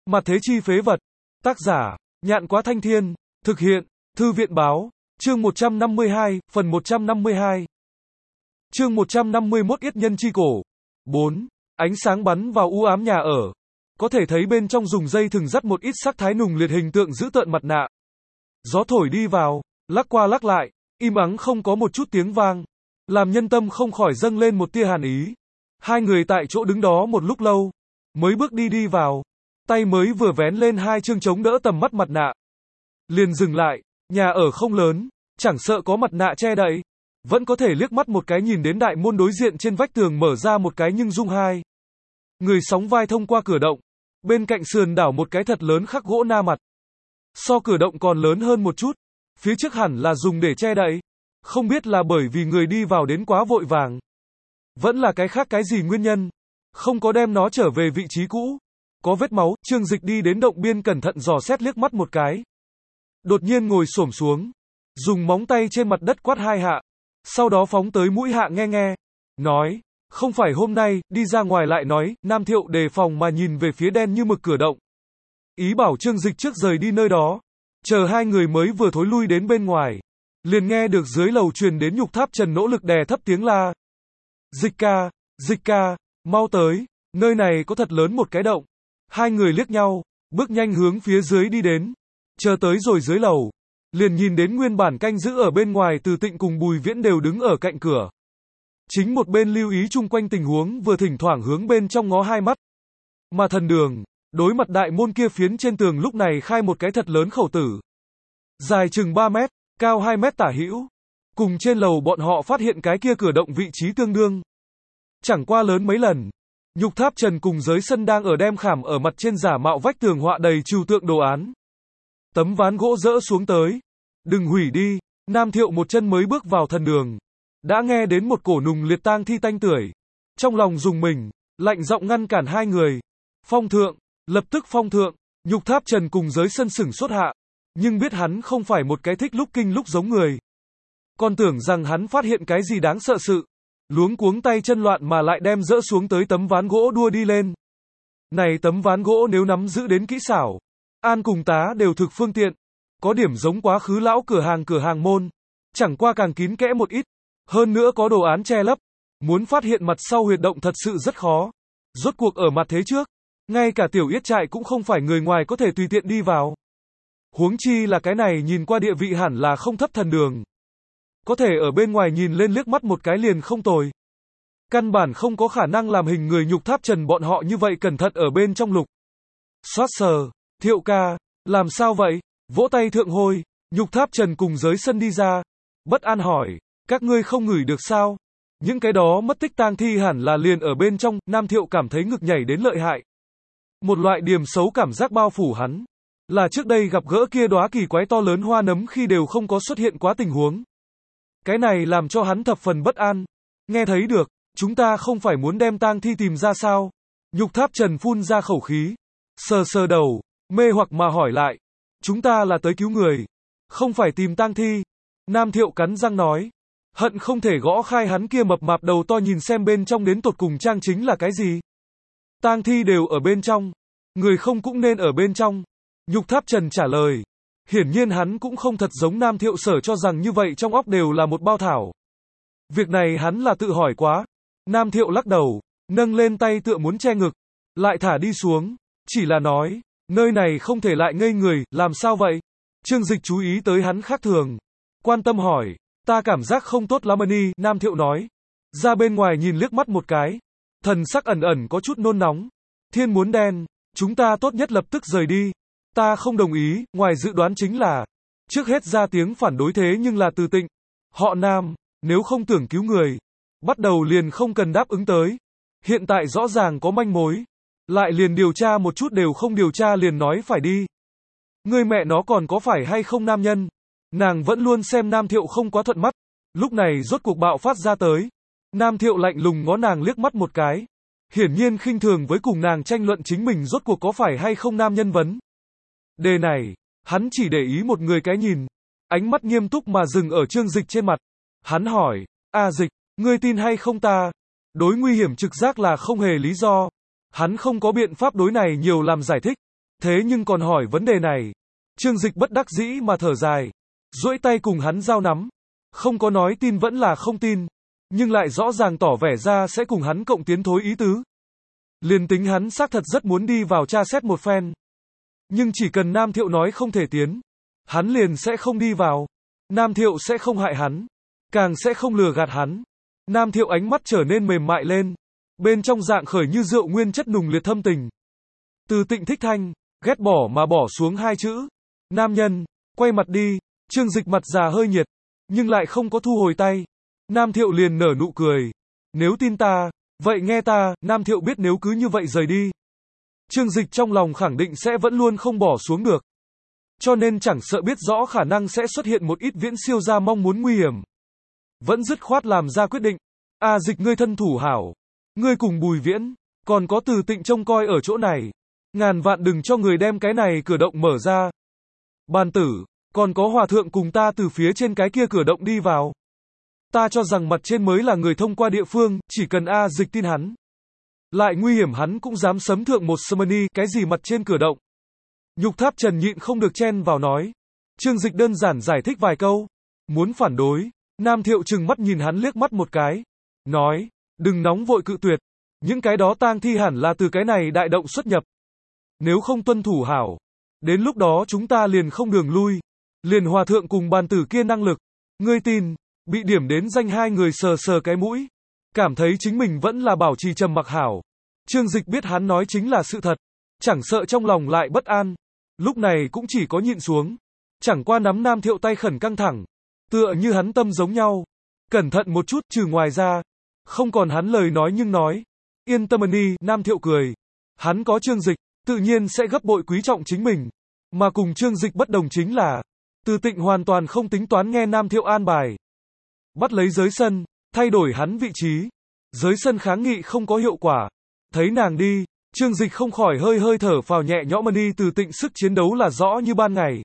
Mặt thế chi phế vật. Tác giả, Nhạn Quá Thanh Thiên. Thực hiện, Thư viện Báo. Chương 152, phần 152. Chương 151 Yết nhân chi cổ. 4. Ánh sáng bắn vào u ám nhà ở. Có thể thấy bên trong dùng dây thừng dắt một ít sắc thái nùng liệt hình tượng dữ tợn mặt nạ. Gió thổi đi vào, lắc qua lắc lại, im ắng không có một chút tiếng vang, làm nhân tâm không khỏi dâng lên một tia hàn ý. Hai người tại chỗ đứng đó một lúc lâu, mới bước đi vào, tay mới vừa vén lên hai chương chống đỡ tầm mắt mặt nạ. Liền dừng lại, nhà ở không lớn, chẳng sợ có mặt nạ che đậy, vẫn có thể liếc mắt một cái nhìn đến đại môn đối diện trên vách tường mở ra một cái nhưng dung hai. Người sóng vai thông qua cửa động, bên cạnh sườn đảo một cái thật lớn khắc gỗ na mặt. So cửa động còn lớn hơn một chút, phía trước hẳn là dùng để che đậy, không biết là bởi vì người đi vào đến quá vội vàng, vẫn là cái khác cái gì nguyên nhân, không có đem nó trở về vị trí cũ. Có vết máu, Trương Dịch đi đến động biên cẩn thận dò xét liếc mắt một cái. Đột nhiên ngồi xổm xuống, dùng móng tay trên mặt đất quát hai hạ, sau đó phóng tới mũi hạ nghe, nói, không phải hôm nay, đi ra ngoài lại nói, Nam Thiệu đề phòng mà nhìn về phía đen như mực cửa động. Ý bảo Trương Dịch trước rời đi nơi đó, chờ hai người mới vừa thối lui đến bên ngoài, liền nghe được dưới lầu truyền đến Nhục Tháp Trần nỗ lực đè thấp tiếng la. Dịch ca, mau tới, nơi này có thật lớn một cái động. Hai người liếc nhau, bước nhanh hướng phía dưới đi đến, chờ tới rồi dưới lầu, liền nhìn đến nguyên bản canh giữ ở bên ngoài Từ Tịnh cùng Bùi Viễn đều đứng ở cạnh cửa. Chính một bên lưu ý chung quanh tình huống vừa thỉnh thoảng hướng bên trong ngó hai mắt. Mà thần đường, đối mặt đại môn kia phiến trên tường lúc này khai một cái thật lớn khẩu tử. Dài chừng 3 mét, cao 2 mét tả hữu. Cùng trên lầu bọn họ phát hiện cái kia cửa động vị trí tương đương. Chẳng qua lớn mấy lần. Nhục Tháp Trần cùng Giới Sân đang ở đem khảm ở mặt trên giả mạo vách tường họa đầy trừu tượng đồ án. Tấm ván gỗ dỡ xuống tới. Đừng hủy đi. Nam Thiệu một chân mới bước vào thần đường, đã nghe đến một cổ nùng liệt tang thi tanh tưởi. Trong lòng dùng mình, lạnh giọng ngăn cản hai người. Phong thượng, lập tức phong thượng. Nhục Tháp Trần cùng Giới Sân sửng sốt hạ, nhưng biết hắn không phải một cái thích lúc kinh lúc giống người. Còn tưởng rằng hắn phát hiện cái gì đáng sợ sự. Luống cuống tay chân loạn mà lại đem dỡ xuống tới tấm ván gỗ đua đi lên. Này tấm ván gỗ nếu nắm giữ đến kỹ xảo, An cùng Tá đều thực phương tiện. Có điểm giống quá khứ lão cửa hàng môn, chẳng qua càng kín kẽ một ít. Hơn nữa có đồ án che lấp, muốn phát hiện mặt sau huyệt động thật sự rất khó. Rốt cuộc ở mặt thế trước, ngay cả tiểu yết trại cũng không phải người ngoài có thể tùy tiện đi vào. Huống chi là cái này nhìn qua địa vị hẳn là không thấp thần đường. Có thể ở bên ngoài nhìn lên liếc mắt một cái liền không tồi. Căn bản không có khả năng làm hình người Nhục Tháp Trần bọn họ như vậy cẩn thận ở bên trong lục. Xoát sờ, Thiệu ca, làm sao vậy? Vỗ tay thượng hôi, Nhục Tháp Trần cùng Giới Sân đi ra. Bất an hỏi, các ngươi không ngửi được sao? Những cái đó mất tích tang thi hẳn là liền ở bên trong. Nam Thiệu cảm thấy ngực nhảy đến lợi hại. Một loại điềm xấu cảm giác bao phủ hắn. Là trước đây gặp gỡ kia đóa kỳ quái to lớn hoa nấm khi đều không có xuất hiện quá tình huống. Cái này làm cho hắn thập phần bất an. Nghe thấy được, chúng ta không phải muốn đem tang thi tìm ra sao? Nhục Tháp Trần phun ra khẩu khí, sờ đầu, mê hoặc mà hỏi lại. Chúng ta là tới cứu người, không phải tìm tang thi. Nam Thiệu cắn răng nói, hận không thể gõ khai hắn kia mập mạp đầu to nhìn xem bên trong đến tột cùng trang chính là cái gì. Tang thi đều ở bên trong, người không cũng nên ở bên trong. Nhục Tháp Trần trả lời. Hiển nhiên hắn cũng không thật giống Nam Thiệu sở cho rằng như vậy trong óc đều là một bao thảo. Việc này hắn là tự hỏi quá. Nam Thiệu lắc đầu, nâng lên tay tựa muốn che ngực, lại thả đi xuống, chỉ là nói, nơi này không thể lại ngây người, làm sao vậy? Trương Dịch chú ý tới hắn khác thường, quan tâm hỏi, ta cảm giác không tốt lắm đi. Nam Thiệu nói, ra bên ngoài nhìn liếc mắt một cái, thần sắc ẩn ẩn có chút nôn nóng. Thiên muốn đen, chúng ta tốt nhất lập tức rời đi. Ta không đồng ý, ngoài dự đoán chính là, trước hết ra tiếng phản đối thế nhưng là Từ Tịnh. Họ Nam, nếu không tưởng cứu người, bắt đầu liền không cần đáp ứng tới. Hiện tại rõ ràng có manh mối, lại liền điều tra một chút đều không điều tra liền nói phải đi. Người mẹ nó còn có phải hay không nam nhân? Nàng vẫn luôn xem Nam Thiệu không quá thuận mắt, lúc này rốt cuộc bạo phát ra tới. Nam Thiệu lạnh lùng ngó nàng liếc mắt một cái, hiển nhiên khinh thường với cùng nàng tranh luận chính mình rốt cuộc có phải hay không nam nhân vấn. Đề này, hắn chỉ để ý một người cái nhìn, ánh mắt nghiêm túc mà dừng ở Trương Dịch trên mặt. Hắn hỏi, Dịch, ngươi tin hay không ta? Đối nguy hiểm trực giác là không hề lý do. Hắn không có biện pháp đối này nhiều làm giải thích. Thế nhưng còn hỏi vấn đề này. Trương Dịch bất đắc dĩ mà thở dài. Duỗi tay cùng hắn giao nắm. Không có nói tin vẫn là không tin. Nhưng lại rõ ràng tỏ vẻ ra sẽ cùng hắn cộng tiến thối ý tứ. Liền tính hắn xác thật rất muốn đi vào tra xét một phen. Nhưng chỉ cần Nam Thiệu nói không thể tiến. Hắn liền sẽ không đi vào. Nam Thiệu sẽ không hại hắn. Càng sẽ không lừa gạt hắn. Nam Thiệu ánh mắt trở nên mềm mại lên. Bên trong dạng khởi như rượu nguyên chất nùng liệt thâm tình. Từ Tịnh thích thanh, ghét bỏ mà bỏ xuống hai chữ. Nam nhân, quay mặt đi. Trương Dịch mặt già hơi nhiệt. Nhưng lại không có thu hồi tay. Nam Thiệu liền nở nụ cười. Nếu tin ta, vậy nghe ta. Nam Thiệu biết nếu cứ như vậy rời đi. Trương Dịch trong lòng khẳng định sẽ vẫn luôn không bỏ xuống được. Cho nên chẳng sợ biết rõ khả năng sẽ xuất hiện một ít viễn siêu ra mong muốn nguy hiểm. Vẫn dứt khoát làm ra quyết định. Dịch ngươi thân thủ hảo. Ngươi cùng Bùi Viễn. Còn có Từ Tịnh trông coi ở chỗ này. Ngàn vạn đừng cho người đem cái này cửa động mở ra. Bàn tử. Còn có hòa thượng cùng ta từ phía trên cái kia cửa động đi vào. Ta cho rằng mặt trên mới là người thông qua địa phương. Chỉ cần Dịch tin hắn. Lại nguy hiểm hắn cũng dám sấm thượng một Smani. Cái gì mặt trên cửa động. Nhục Tháp Trần nhịn không được chen vào nói. Trương Dịch đơn giản giải thích vài câu. Muốn phản đối. Nam Thiệu trừng mắt nhìn hắn liếc mắt một cái. Nói. Đừng nóng vội cự tuyệt. Những cái đó tang thi hẳn là từ cái này đại động xuất nhập. Nếu không tuân thủ hảo. Đến lúc đó chúng ta liền không đường lui. Liền hòa thượng cùng bàn tử kia năng lực. Ngươi tin. Bị điểm đến danh hai người sờ sờ cái mũi. Cảm thấy chính mình vẫn là bảo trì trầm mặc hảo. Trương Dịch biết hắn nói chính là sự thật. Chẳng sợ trong lòng lại bất an. Lúc này cũng chỉ có nhịn xuống. Chẳng qua nắm Nam Thiệu tay khẩn căng thẳng. Tựa như hắn tâm giống nhau. Cẩn thận một chút trừ ngoài ra. Không còn hắn lời nói nhưng nói. Yên tâm đi, Nam Thiệu cười. Hắn có Trương Dịch, tự nhiên sẽ gấp bội quý trọng chính mình. Mà cùng Trương Dịch bất đồng chính là. Từ Tịnh hoàn toàn không tính toán nghe Nam Thiệu an bài. Bắt lấy giới sân, thay đổi hắn vị trí. Giới sân kháng nghị không có hiệu quả. Thấy nàng đi. Trương Dịch không khỏi hơi thở phào nhẹ nhõm đi. Từ Tịnh sức chiến đấu là rõ như ban ngày.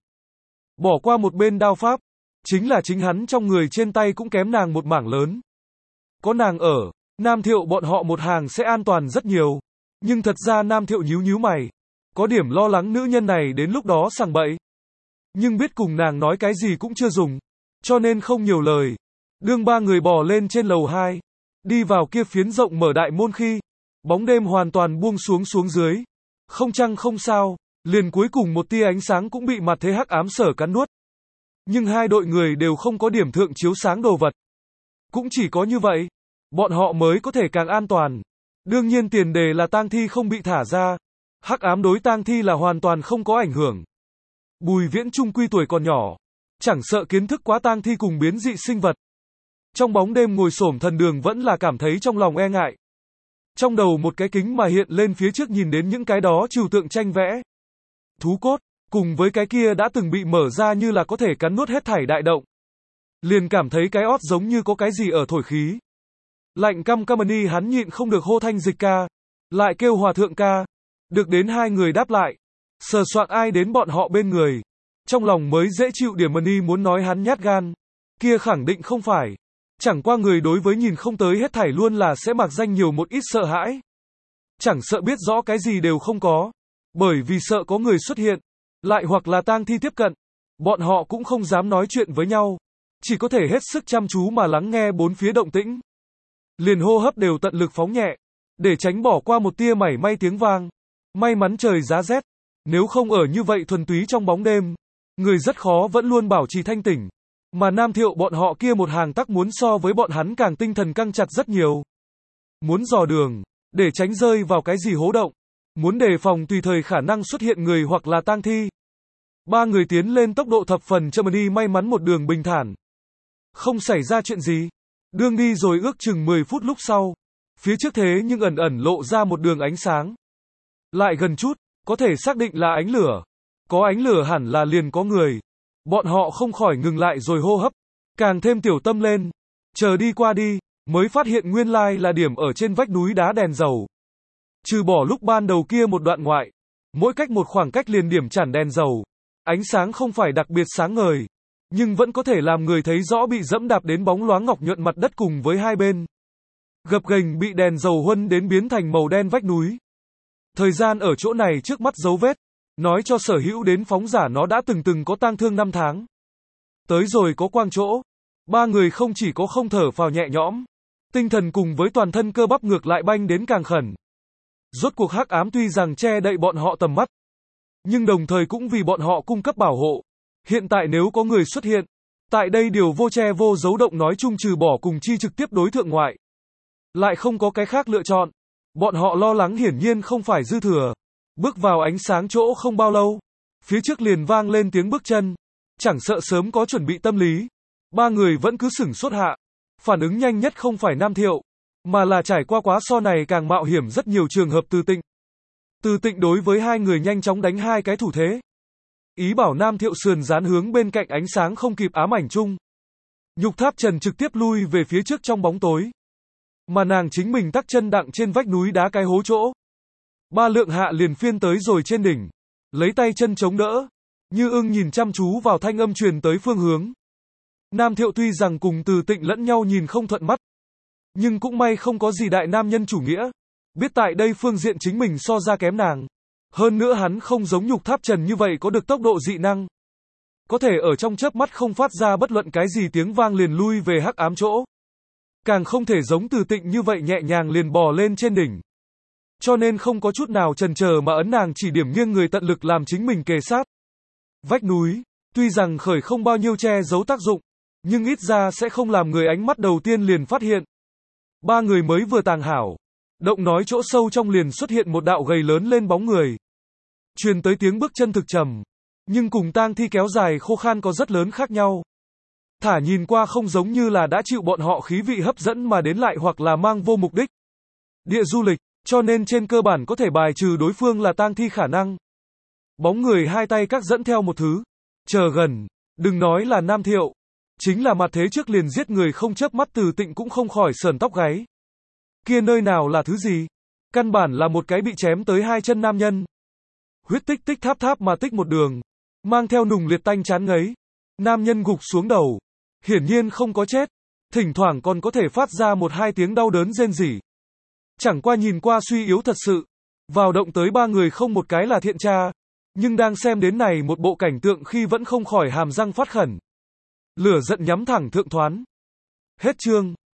Bỏ qua một bên đao pháp. Chính là chính hắn trong người trên tay cũng kém nàng một mảng lớn. Có nàng ở, Nam Thiệu bọn họ một hàng sẽ an toàn rất nhiều. Nhưng thật ra Nam Thiệu nhíu mày. Có điểm lo lắng nữ nhân này đến lúc đó sằng bậy. Nhưng biết cùng nàng nói cái gì cũng chưa dùng. Cho nên không nhiều lời. Đương ba người bò lên trên lầu 2. Đi vào kia phiến rộng mở đại môn khi. Bóng đêm hoàn toàn buông xuống dưới. Không trăng không sao. Liền cuối cùng một tia ánh sáng cũng bị mặt thế hắc ám sở cắn nuốt. Nhưng hai đội người đều không có điểm thượng chiếu sáng đồ vật. Cũng chỉ có như vậy. Bọn họ mới có thể càng an toàn. Đương nhiên tiền đề là tang thi không bị thả ra. Hắc ám đối tang thi là hoàn toàn không có ảnh hưởng. Bùi Viễn trung quy tuổi còn nhỏ. Chẳng sợ kiến thức quá tang thi cùng biến dị sinh vật. Trong bóng đêm ngồi xổm thần đường vẫn là cảm thấy trong lòng e ngại. Trong đầu một cái kính mà hiện lên phía trước nhìn đến những cái đó trừu tượng tranh vẽ. Thú cốt, cùng với cái kia đã từng bị mở ra như là có thể cắn nuốt hết thảy đại động. Liền cảm thấy cái ót giống như có cái gì ở thổi khí. Lạnh căm Camani hắn nhịn không được hô thanh Dịch ca. Lại kêu hòa thượng ca. Được đến hai người đáp lại. Sờ soạn ai đến bọn họ bên người. Trong lòng mới dễ chịu điểm Mani muốn nói hắn nhát gan. Kia khẳng định không phải. Chẳng qua người đối với nhìn không tới hết thảy luôn là sẽ mặc danh nhiều một ít sợ hãi. Chẳng sợ biết rõ cái gì đều không có. Bởi vì sợ có người xuất hiện. Lại hoặc là tang thi tiếp cận. Bọn họ cũng không dám nói chuyện với nhau. Chỉ có thể hết sức chăm chú mà lắng nghe bốn phía động tĩnh. Liền hô hấp đều tận lực phóng nhẹ. Để tránh bỏ qua một tia mảy may tiếng vang. May mắn trời giá rét. Nếu không ở như vậy thuần túy trong bóng đêm. Người rất khó vẫn luôn bảo trì thanh tỉnh. Mà Nam Thiệu bọn họ kia một hàng tắc muốn so với bọn hắn càng tinh thần căng chặt rất nhiều. Muốn dò đường. Để tránh rơi vào cái gì hố động. Muốn đề phòng tùy thời khả năng xuất hiện người hoặc là tang thi. Ba người tiến lên tốc độ thập phần chậm đi may mắn một đường bình thản. Không xảy ra chuyện gì. Đương đi rồi ước chừng 10 phút lúc sau. Phía trước thế nhưng ẩn ẩn lộ ra một đường ánh sáng. Lại gần chút, có thể xác định là ánh lửa. Có ánh lửa hẳn là liền có người. Bọn họ không khỏi ngừng lại rồi hô hấp. Càng thêm tiểu tâm lên. Chờ đi qua đi, mới phát hiện nguyên lai là điểm ở trên vách núi đá đèn dầu. Trừ bỏ lúc ban đầu kia một đoạn ngoại. Mỗi cách một khoảng cách liền điểm chản đèn dầu. Ánh sáng không phải đặc biệt sáng ngời. Nhưng vẫn có thể làm người thấy rõ bị dẫm đạp đến bóng loáng ngọc nhuận mặt đất cùng với hai bên. Gập ghềnh bị đèn dầu huân đến biến thành màu đen vách núi. Thời gian ở chỗ này trước mắt dấu vết. nói cho sở hữu đến phóng giả nó đã từng có tang thương 5 tháng. Tới rồi có quang chỗ, ba người không chỉ có không thở phào nhẹ nhõm, tinh thần cùng với toàn thân cơ bắp ngược lại banh đến càng khẩn. Rốt cuộc hắc ám tuy rằng che đậy bọn họ tầm mắt, nhưng đồng thời cũng vì bọn họ cung cấp bảo hộ. Hiện tại nếu có người xuất hiện, tại đây điều vô che vô giấu động nói chung trừ bỏ cùng chi trực tiếp đối thượng ngoại, lại không có cái khác lựa chọn. Bọn họ lo lắng hiển nhiên không phải dư thừa. Bước vào ánh sáng chỗ không bao lâu, phía trước liền vang lên tiếng bước chân. Chẳng sợ sớm có chuẩn bị tâm lý, ba người vẫn cứ sửng sốt hạ. Phản ứng nhanh nhất không phải Nam Thiệu, mà là trải qua quá so này càng mạo hiểm rất nhiều trường hợp Từ Tịnh. Từ Tịnh đối với hai người nhanh chóng đánh hai cái thủ thế, ý bảo Nam Thiệu sườn dán hướng bên cạnh ánh sáng không kịp ám ảnh chung. Nhục Tháp Trần trực tiếp lui về phía trước trong bóng tối, mà nàng chính mình tắc chân đặng trên vách núi đá cái hố chỗ. Ba lượng hạ liền phiên tới rồi trên đỉnh, lấy tay chân chống đỡ, như ưng nhìn chăm chú vào thanh âm truyền tới phương hướng. Nam Thiệu tuy rằng cùng Từ Tịnh lẫn nhau nhìn không thuận mắt, nhưng cũng may không có gì đại nam nhân chủ nghĩa, biết tại đây phương diện chính mình so ra kém nàng. Hơn nữa hắn không giống Nhục Tháp Trần như vậy có được tốc độ dị năng, có thể ở trong chớp mắt không phát ra bất luận cái gì tiếng vang liền lui về hắc ám chỗ. Càng không thể giống Từ Tịnh như vậy nhẹ nhàng liền bò lên trên đỉnh. Cho nên không có chút nào chần chờ mà ấn nàng chỉ điểm nghiêng người tận lực làm chính mình kề sát vách núi, tuy rằng khởi không bao nhiêu che giấu tác dụng, nhưng ít ra sẽ không làm người ánh mắt đầu tiên liền phát hiện. Ba người mới vừa tàng hảo, động nói chỗ sâu trong liền xuất hiện một đạo gầy lớn lên bóng người. Truyền tới tiếng bước chân thực trầm, nhưng cùng tang thi kéo dài khô khan có rất lớn khác nhau. Thả nhìn qua không giống như là đã chịu bọn họ khí vị hấp dẫn mà đến lại hoặc là mang vô mục đích địa du lịch, cho nên trên cơ bản có thể bài trừ đối phương là tang thi khả năng. Bóng người hai tay các dẫn theo một thứ, chờ gần, đừng nói là Nam Thiệu, chính là mặt thế trước liền giết người không chớp mắt Từ Tịnh cũng không khỏi sởn tóc gáy. Kia nơi nào là thứ gì? Căn bản là một cái bị chém tới hai chân nam nhân. Huyết tích tích tháp tháp mà tích một đường, mang theo nùng liệt tanh chán ngấy. Nam nhân gục xuống đầu, hiển nhiên không có chết, thỉnh thoảng còn có thể phát ra một hai tiếng đau đớn rên rỉ. Chẳng qua nhìn qua suy yếu thật sự, vào động tới ba người không một cái là thiện tra, nhưng đang xem đến này một bộ cảnh tượng khi vẫn không khỏi hàm răng phát khẩn. Lửa giận nhắm thẳng thượng thoán. Hết chương.